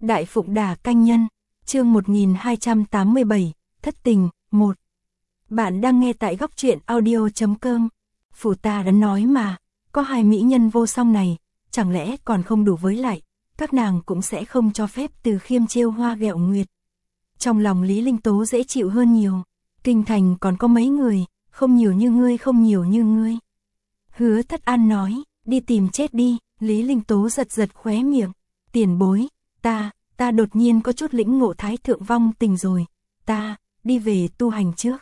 Đại Phụng Đà Canh Nhân, chương 1287, Thất Tình, 1. Bạn đang nghe tại góc truyện audio.com. Phủ ta đã nói mà, có hai mỹ nhân vô song này, chẳng lẽ còn không đủ với lại, các nàng cũng sẽ không cho phép Từ Khiêm trêu hoa ghẹo nguyệt. Trong lòng Lý Linh Tố dễ chịu hơn nhiều, kinh thành còn có mấy người, không nhiều như ngươi không nhiều như ngươi. Hứa Thất An nói, đi tìm chết đi. Lý Linh Tố giật giật khóe miệng, tiền bối, ta đột nhiên có chút lĩnh ngộ thái thượng vong tình rồi, ta, đi về tu hành trước.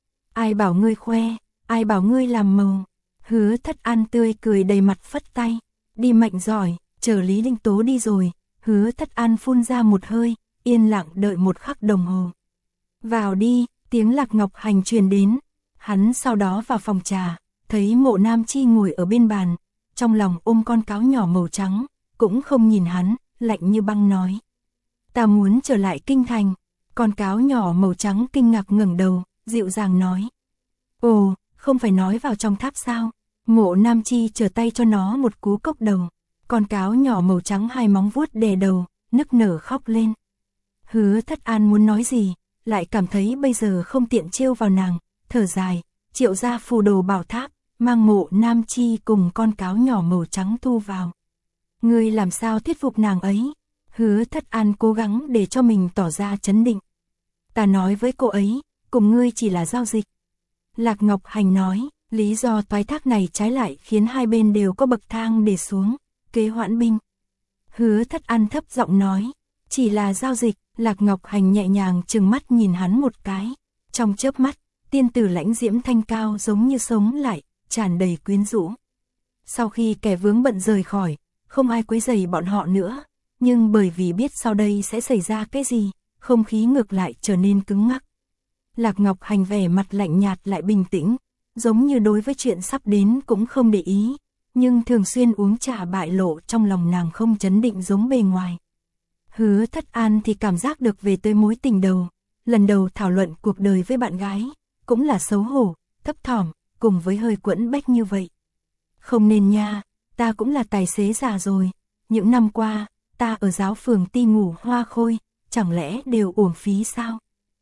Ai bảo ngươi khoe, ai bảo ngươi làm màu. Hứa Thất An tươi cười đầy mặt phất tay, đi mạnh giỏi. Chờ Lý Linh Tố đi rồi, Hứa Thất An phun ra một hơi, yên lặng đợi một khắc đồng hồ. Vào đi, tiếng Lạc Ngọc Hành truyền đến, hắn sau đó vào phòng trà, thấy Mộ Nam Chi ngồi ở bên bàn, trong lòng ôm con cáo nhỏ màu trắng, cũng không nhìn hắn, lạnh như băng nói. Ta muốn trở lại kinh thành. Con cáo nhỏ màu trắng kinh ngạc ngẩng đầu, dịu dàng nói. Ồ, không phải nói vào trong tháp sao? Mộ Nam Chi trở tay cho nó một cú cốc đầu. Con cáo nhỏ màu trắng hai móng vuốt đè đầu, nức nở khóc lên. Hứa Thất An muốn nói gì, lại cảm thấy bây giờ không tiện trêu vào nàng, thở dài, triệu ra phù đồ bảo tháp, mang Mộ Nam Chi cùng con cáo nhỏ màu trắng thu vào. Ngươi làm sao thuyết phục nàng ấy? Hứa Thất An cố gắng để cho mình tỏ ra trấn định. Ta nói với cô ấy, cùng ngươi chỉ là giao dịch. Lạc Ngọc Hành nói, lý do toái thác này trái lại khiến hai bên đều có bậc thang để xuống, kế hoãn binh. Hứa Thất An thấp giọng nói, chỉ là giao dịch. Lạc Ngọc Hành nhẹ nhàng trừng mắt nhìn hắn một cái. Trong chớp mắt, tiên tử lãnh diễm thanh cao giống như sống lại, tràn đầy quyến rũ. Sau khi kẻ vướng bận rời khỏi, không ai quấy rầy bọn họ nữa, nhưng bởi vì biết sau đây sẽ xảy ra cái gì, không khí ngược lại trở nên cứng ngắc. Lạc Ngọc Hành vẻ mặt lạnh nhạt lại bình tĩnh, giống như đối với chuyện sắp đến cũng không để ý, nhưng thường xuyên uống trà bại lộ trong lòng nàng không trấn định giống bề ngoài. Hứa Thất An thì cảm giác được về tới mối tình đầu, lần đầu thảo luận cuộc đời với bạn gái, cũng là xấu hổ, thấp thỏm, cùng với hơi quẫn bách như vậy. Không nên nha, ta cũng là tài xế già rồi, những năm qua, ta ở giáo phường Ti Ngủ Hoa Khôi, chẳng lẽ đều uổng phí sao?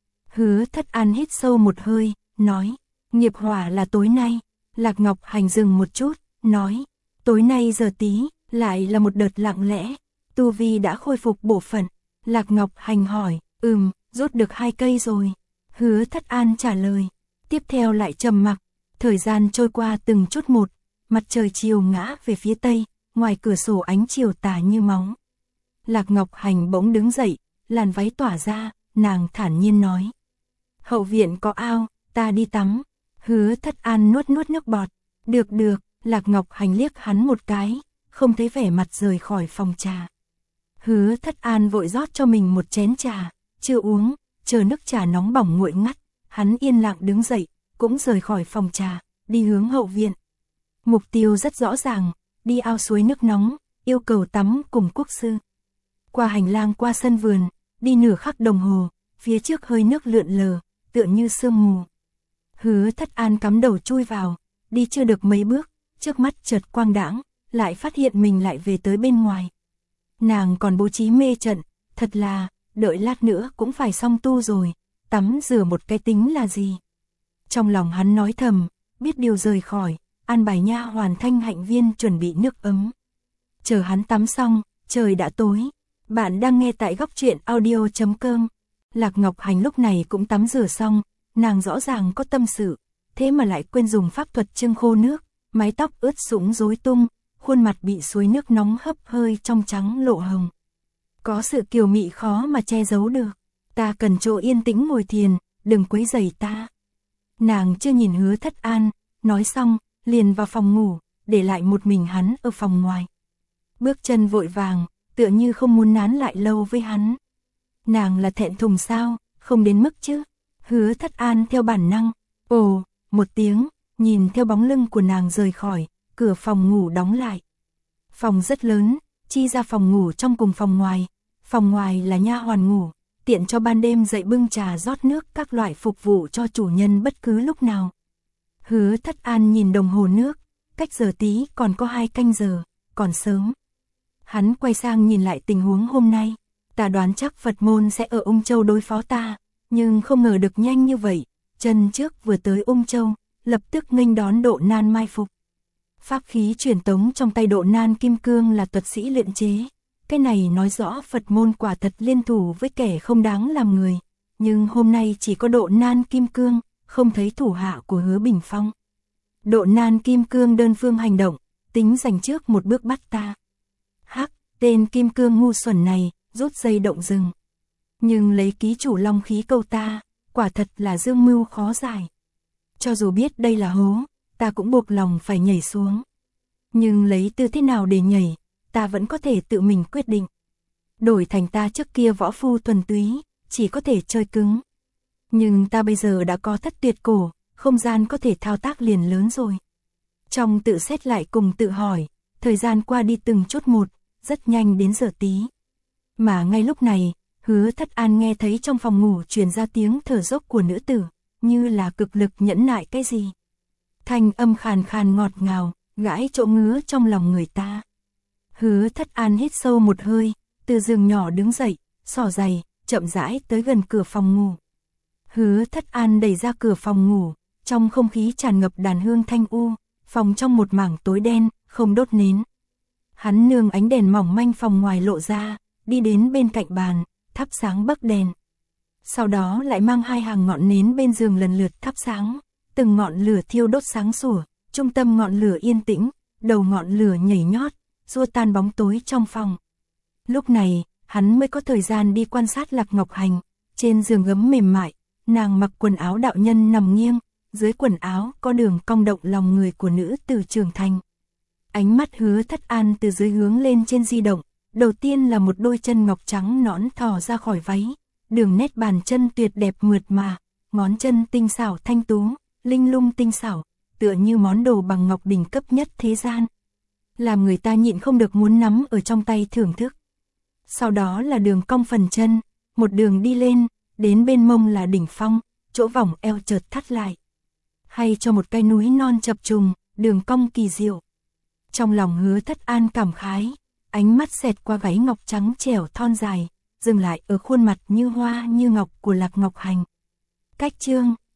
Hứa Thất An hít sâu một hơi, nói, nghiệp hỏa là tối nay. Lạc Ngọc Hành dừng một chút, nói, tối nay giờ tí, lại là một đợt lặng lẽ, tu vi đã khôi phục bổ phận. Lạc Ngọc Hành hỏi, rút được 2 cây rồi. Hứa Thất An trả lời, tiếp theo lại trầm mặc. Thời gian trôi qua từng chút một, mặt trời chiều ngã về phía tây, ngoài cửa sổ ánh chiều tà như máu. Lạc Ngọc Hành bỗng đứng dậy, làn váy tỏa ra, nàng thản nhiên nói. Hậu viện có ao, ta đi tắm. Hứa Thất An nuốt nước bọt. Được, Lạc Ngọc Hành liếc hắn một cái, không thấy vẻ mặt rời khỏi phòng trà. Hứa Thất An vội rót cho mình một chén trà, chưa uống, chờ nước trà nóng bỏng nguội ngắt, hắn yên lặng đứng dậy, cũng rời khỏi phòng trà, đi hướng hậu viện. Mục tiêu rất rõ ràng, đi ao suối nước nóng, yêu cầu tắm cùng quốc sư. Qua hành lang qua sân vườn, đi nửa khắc đồng hồ, phía trước hơi nước lượn lờ, tựa như sương mù. Hứa Thất An cắm đầu chui vào, đi chưa được mấy bước, trước mắt chợt quang đãng, lại phát hiện mình lại về tới bên ngoài. Nàng còn bố trí mê trận, thật là, đợi lát nữa cũng phải xong tu rồi, tắm rửa một cái tính là gì. Trong lòng hắn nói thầm, biết điều rời khỏi, an bài nha hoàn Thanh Hạnh Viên chuẩn bị nước ấm. Chờ hắn tắm xong, trời đã tối. Bạn đang nghe tại góc truyện audio.com. Lạc Ngọc Hành lúc này cũng tắm rửa xong, nàng rõ ràng có tâm sự, thế mà lại quên dùng pháp thuật trưng khô nước, mái tóc ướt sũng rối tung, khuôn mặt bị suối nước nóng hấp hơi trong trắng lộ hồng. Có sự kiều mị khó mà che giấu được. Ta cần chỗ yên tĩnh ngồi thiền, đừng quấy rầy ta. Nàng chưa nhìn Hứa Thất An, nói xong, liền vào phòng ngủ, để lại một mình hắn ở phòng ngoài. Bước chân vội vàng, tựa như không muốn nán lại lâu với hắn. Nàng là thẹn thùng sao, không đến mức chứ. Hứa Thất An theo bản năng, ồ, một tiếng, nhìn theo bóng lưng của nàng rời khỏi, cửa phòng ngủ đóng lại. Phòng rất lớn, chi ra phòng ngủ trong cùng phòng ngoài. Phòng ngoài là nha hoàn ngủ, tiện cho ban đêm dậy bưng trà rót nước các loại phục vụ cho chủ nhân bất cứ lúc nào. Hứa Thất An nhìn đồng hồ nước, cách giờ tí còn có 2 canh giờ, còn sớm. Hắn quay sang nhìn lại tình huống hôm nay, Ta đoán chắc Phật môn sẽ ở Ung Châu đối phó ta, nhưng không ngờ được nhanh như vậy. Chân trước vừa tới Ung Châu, lập tức nghênh đón Độ Nan mai phục. Pháp khí truyền tống trong tay Độ Nan kim cương là thuật sĩ luyện chế. Cái này nói rõ Phật môn quả thật liên thủ với kẻ không đáng làm người. Nhưng hôm nay chỉ có Độ Nan kim cương, không thấy thủ hạ của Hứa Bình Phong. Độ Nan kim cương đơn phương hành động, tính giành trước một bước bắt ta. Hắc, tên kim cương ngu xuẩn này, rút dây động rừng. Nhưng lấy ký chủ long khí câu ta, quả thật là dương mưu khó giải. Cho dù biết đây là hố, ta cũng buộc lòng phải nhảy xuống. Nhưng lấy tư thế nào để nhảy, ta vẫn có thể tự mình quyết định. Đổi thành ta trước kia võ phu thuần túy, chỉ có thể chơi cứng. Nhưng ta bây giờ đã có thất tuyệt cổ, không gian có thể thao tác liền lớn rồi. Trong tự xét lại cùng tự hỏi, thời gian qua đi từng chút một, rất nhanh đến giờ tí. Mà ngay lúc này, Hứa Thất An nghe thấy trong phòng ngủ truyền ra tiếng thở dốc của nữ tử, như là cực lực nhẫn nại cái gì. Thanh âm khàn khàn ngọt ngào, gãi chỗ ngứa trong lòng người ta. Hứa Thất An hít sâu một hơi, từ giường nhỏ đứng dậy, xỏ giày, chậm rãi tới gần cửa phòng ngủ. Hứa Thất An đẩy ra cửa phòng ngủ, trong không khí tràn ngập đàn hương thanh u, phòng trong một mảng tối đen, không đốt nến. Hắn nương ánh đèn mỏng manh phòng ngoài lộ ra, đi đến bên cạnh bàn, thắp sáng bấc đèn. Sau đó lại mang 2 hàng ngọn nến bên giường lần lượt thắp sáng, từng ngọn lửa thiêu đốt sáng sủa, trung tâm ngọn lửa yên tĩnh, đầu ngọn lửa nhảy nhót, xua tan bóng tối trong phòng. Lúc này, hắn mới có thời gian đi quan sát Lạc Ngọc Hành, trên giường gấm mềm mại, nàng mặc quần áo đạo nhân nằm nghiêng, dưới quần áo có đường cong động lòng người của nữ tử trưởng thành. Ánh mắt Hứa Thất An từ dưới hướng lên trên di động, đầu tiên là một đôi chân ngọc trắng nõn thò ra khỏi váy, đường nét bàn chân tuyệt đẹp mượt mà, ngón chân tinh xảo thanh tú, linh lung tinh xảo, tựa như món đồ bằng ngọc đỉnh cấp nhất thế gian. Làm người ta nhịn không được muốn nắm ở trong tay thưởng thức. Sau đó là đường cong phần chân, một đường đi lên, đến bên mông là đỉnh phong, chỗ vòng eo chợt thắt lại. Hay cho một cái núi non chập trùng, đường cong kỳ diệu. Trong lòng Hứa Thất An cảm khái, ánh mắt xẹt qua váy ngọc trắng trẻo thon dài, dừng lại ở khuôn mặt như hoa như ngọc của Lạc Ngọc Hành. Cách chương